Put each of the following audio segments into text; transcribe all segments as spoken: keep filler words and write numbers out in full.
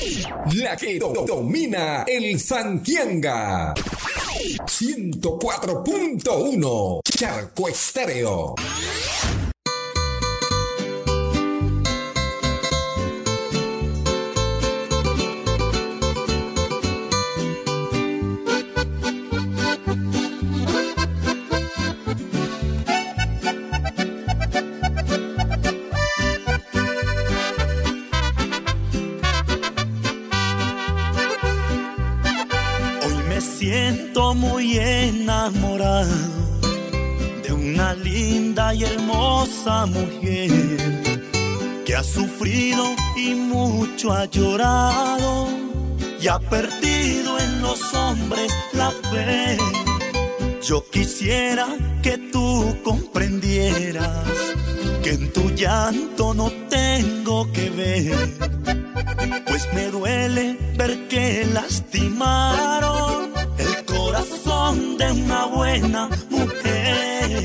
La que do- domina el Santianga. ciento cuatro punto uno Charco Estéreo. Siento muy enamorado de una linda y hermosa mujer que ha sufrido y mucho ha llorado y ha perdido en los hombres la fe. Yo quisiera que tú comprendieras que en tu llanto no tengo que ver, pues me duele ver que lastimaron el corazón de una buena mujer.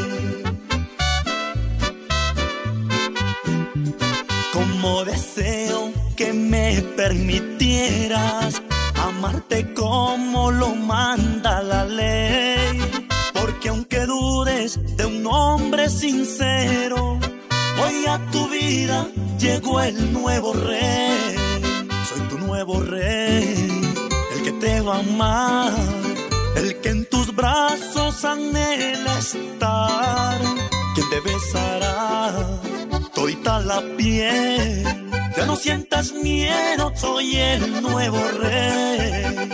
Como deseo que me permitieras amarte como lo manda la ley, porque aunque dudes de un hombre sincero, hoy a tu vida llegó el nuevo rey. Soy tu nuevo rey, el que te va a amar, el que en tus brazos anhela estar, quien te besará todita la piel. Ya no sientas miedo, soy el nuevo rey.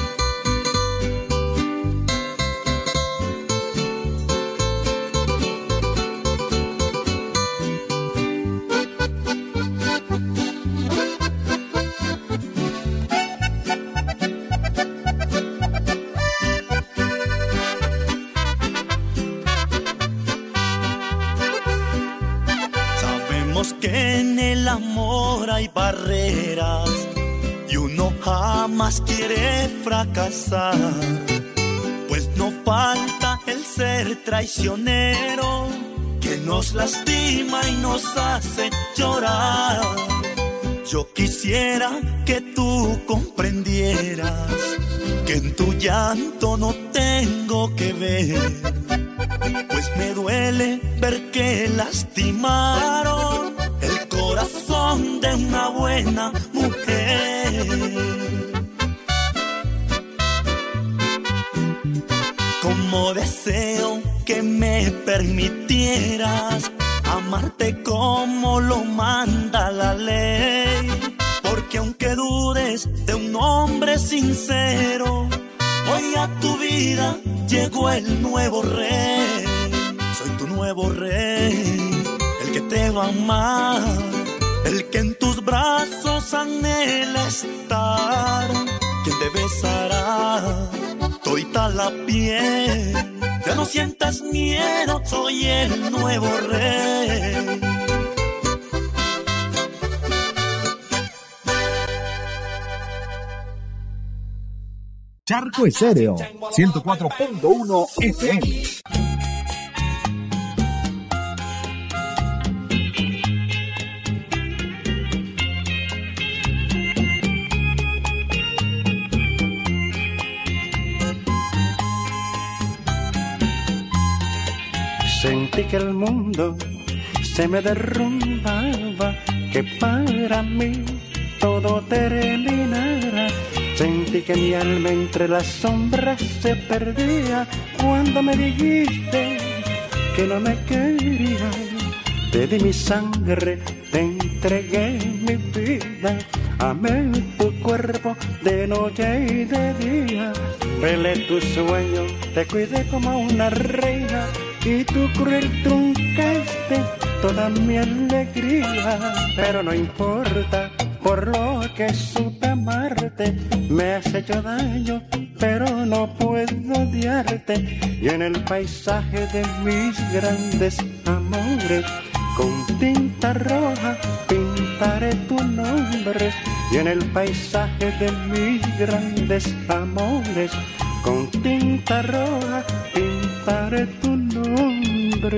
Que en el amor hay barreras y uno jamás quiere fracasar, pues no falta el ser traicionero que nos lastima y nos hace llorar. Yo quisiera que tú comprendieras que en tu llanto no tengo que ver, pues me duele ver que lastimaron el corazón de una buena mujer. Como deseo que me permitieras amarte como lo manda la ley, porque aunque dudes de un hombre sincero, hoy a tu vida llegó el nuevo rey. Soy tu nuevo rey, el que te va a amar, el que en tus brazos anhela estar, quien te besará todita la piel. Ya no sientas miedo, soy el nuevo rey. Charco Estéreo, ciento cuatro punto uno F M. Sentí que el mundo se me derrumbaba, que para mí todo terminara. Sentí que mi alma entre las sombras se perdía cuando me dijiste que no me querías. Te di mi sangre, te entregué mi vida, amé tu cuerpo de noche y de día. Velé tu sueño, te cuidé como una reina, y tu cruel truncaste toda mi alegría. Pero no importa, por lo que supe amarte, me has hecho daño, pero no puedo odiarte. Y en el paisaje de mis grandes amores, con tinta roja pintaré tu nombre. Y en el paisaje de mis grandes amores, con tinta roja pintaré tu nombre.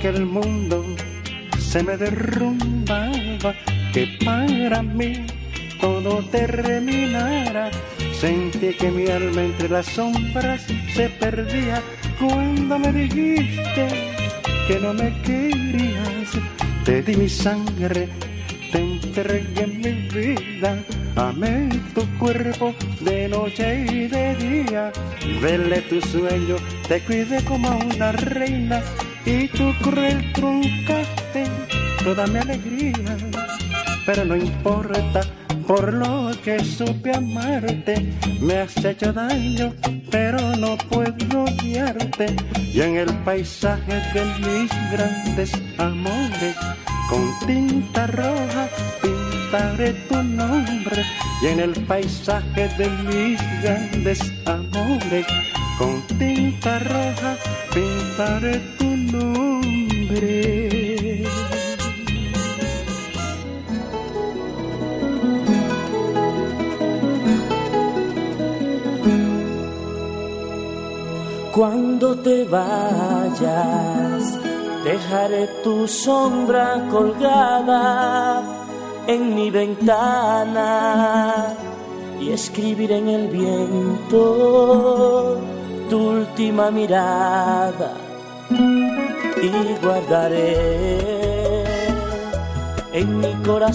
que el mundo se me derrumbaba, que para mí todo terminara. Sentí que mi alma entre las sombras se perdía cuando me dijiste que no me querías. Te di mi sangre, te entregué mi vida, amé tu cuerpo de noche y de día. Velé tu sueño, te cuidé como a una reina y tu cruel truncaste toda mi alegría. Pero no importa, por lo que supe amarte, me has hecho daño, pero no puedo odiarte. Y en el paisaje de mis grandes amores, con tinta roja pintaré tu nombre. Y en el paisaje de mis grandes amores, con tinta roja pintaré tu nombre. Cuando te vayas, dejaré tu sombra colgada en mi ventana y escribiré en el viento tu última mirada y guardaré en mi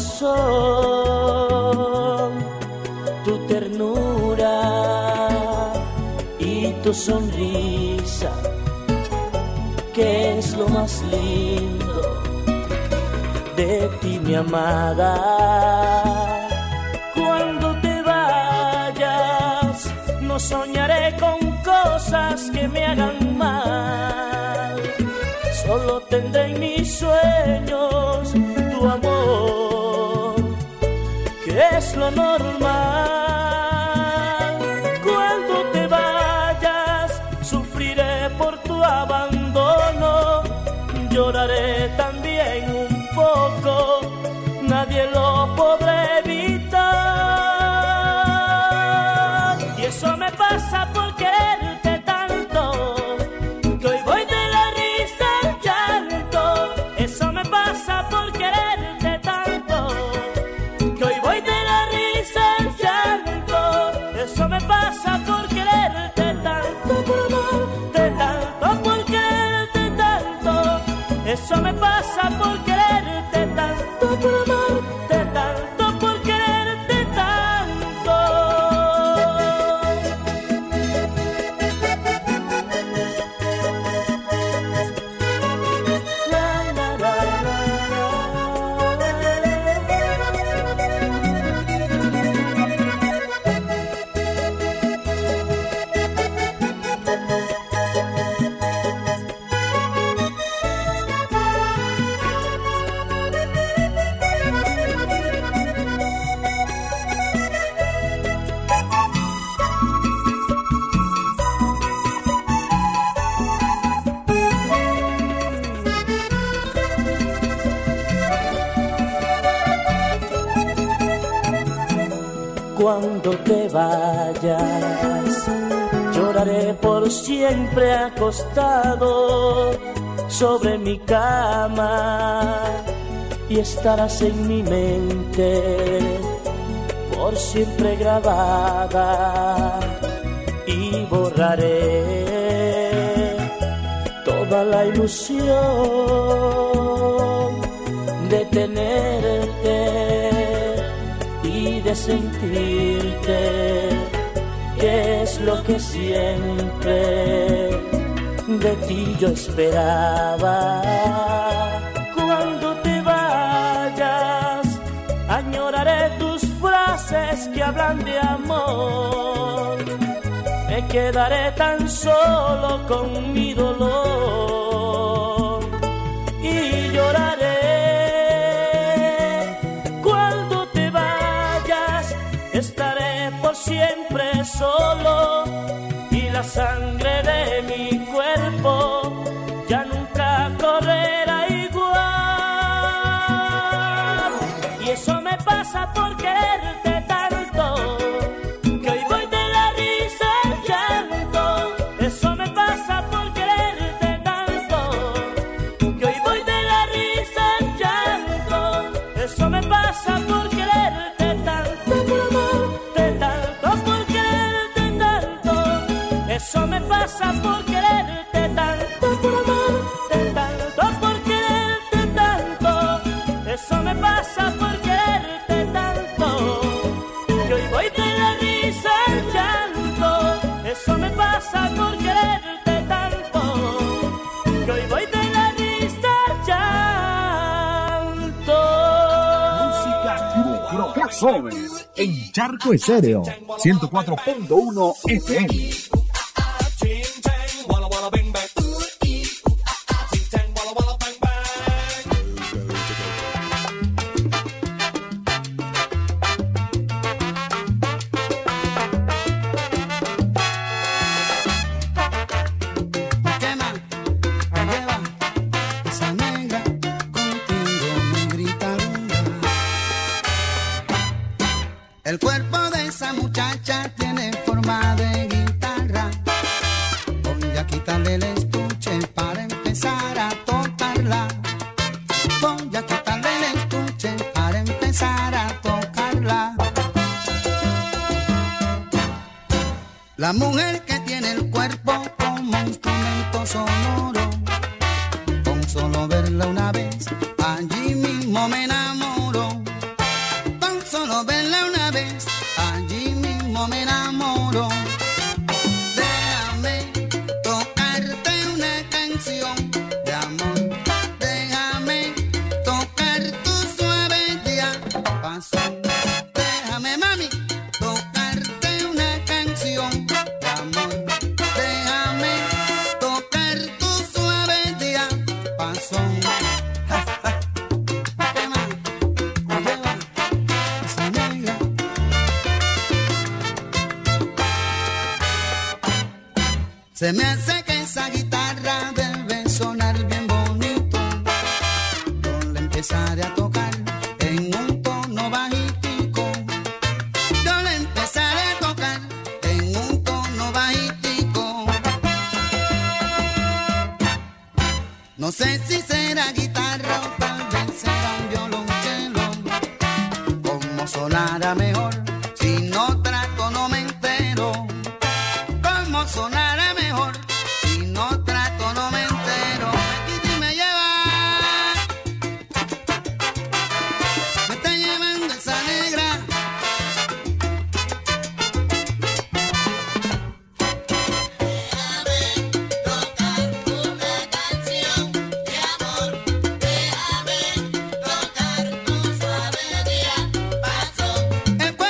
corazón tu ternura y tu sonrisa, que es lo más lindo de ti, mi amada. Cuando te vayas, no soñaré con cosas que me hagan mal. Solo tendré en mis sueños tu amor, que es lo normal. Cuando te vayas, sufriré por tu abandono, lloraré también un poco, nadie lo podrá evitar. Y eso me pasa por quererte tanto, que hoy voy de la risa al llanto. Eso me pasa por quererte tanto, que hoy voy de la risa al llanto. Eso me pasa por quererte tanto, por amarte tanto, por quererte tanto. Eso me pasa por quererte tanto, por amarte tanto, por quererte tanto. La, la, la, la, Cuando te vayas, lloraré por siempre acostado sobre mi cama y estarás en mi mente por siempre grabada, y borraré toda la ilusión de tenerte y de sentirte, que es lo que siempre de ti yo esperaba. Cuando te vayas, añoraré tus frases que hablan de amor. Me quedaré tan solo con mi dolor y lloraré. Estaré por siempre solo y la sangre de mi cuerpo ya nunca correrá igual. Y eso me pasa por quererte tanto, que hoy voy de la risa al llanto. Eso me pasa por quererte tanto, que hoy pasa por quererte tanto, por amarte tanto, por quererte tanto. Eso me pasa por quererte tanto, por amarte tanto, por quererte tanto. Eso me pasa por quererte tanto, que hoy voy de la risa al llanto. Eso me pasa por quererte tanto, que hoy voy de la risa al llanto. Música True Crossover en Charco Estéreo ciento cuatro punto uno F M. El cuerpo de esa muchacha tiene forma de guitarra. Voy a quitarle el estuche para empezar a tocarla. Voy a quitarle el estuche para empezar a tocarla. La mujer que tiene el cuerpo como instrumento sonoro, con solo verla una vez, allí mismo me enamoro. Con solo verla una vez, allí mismo me enamoro. Déjame tocarte una canción de amor. Déjame tocar tu suave diapasón. Déjame, mami, tocarte una canción de amor. Déjame tocar tu suave diapasón. Se me hace que esa guitarra debe sonar bien bonito. Yo le empezaré a tocar en un tono bajitico. Yo le empezaré a tocar en un tono bajitico. No sé si será guitarra o tal vez será un violonchelo. Como sonará mejor si no trato no me entero. Como sonará mejor si no trato no me entero. Aquí sí me lleva, me está llevando esa negra. Déjame tocar una canción de amor. Déjame tocar tu suave diapasón. El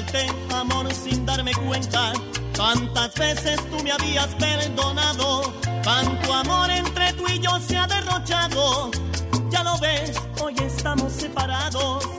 falté, amor, sin darme cuenta. Tantas veces tú me habías perdonado, tanto amor entre tú y yo se ha derrochado. Ya lo ves, hoy estamos separados.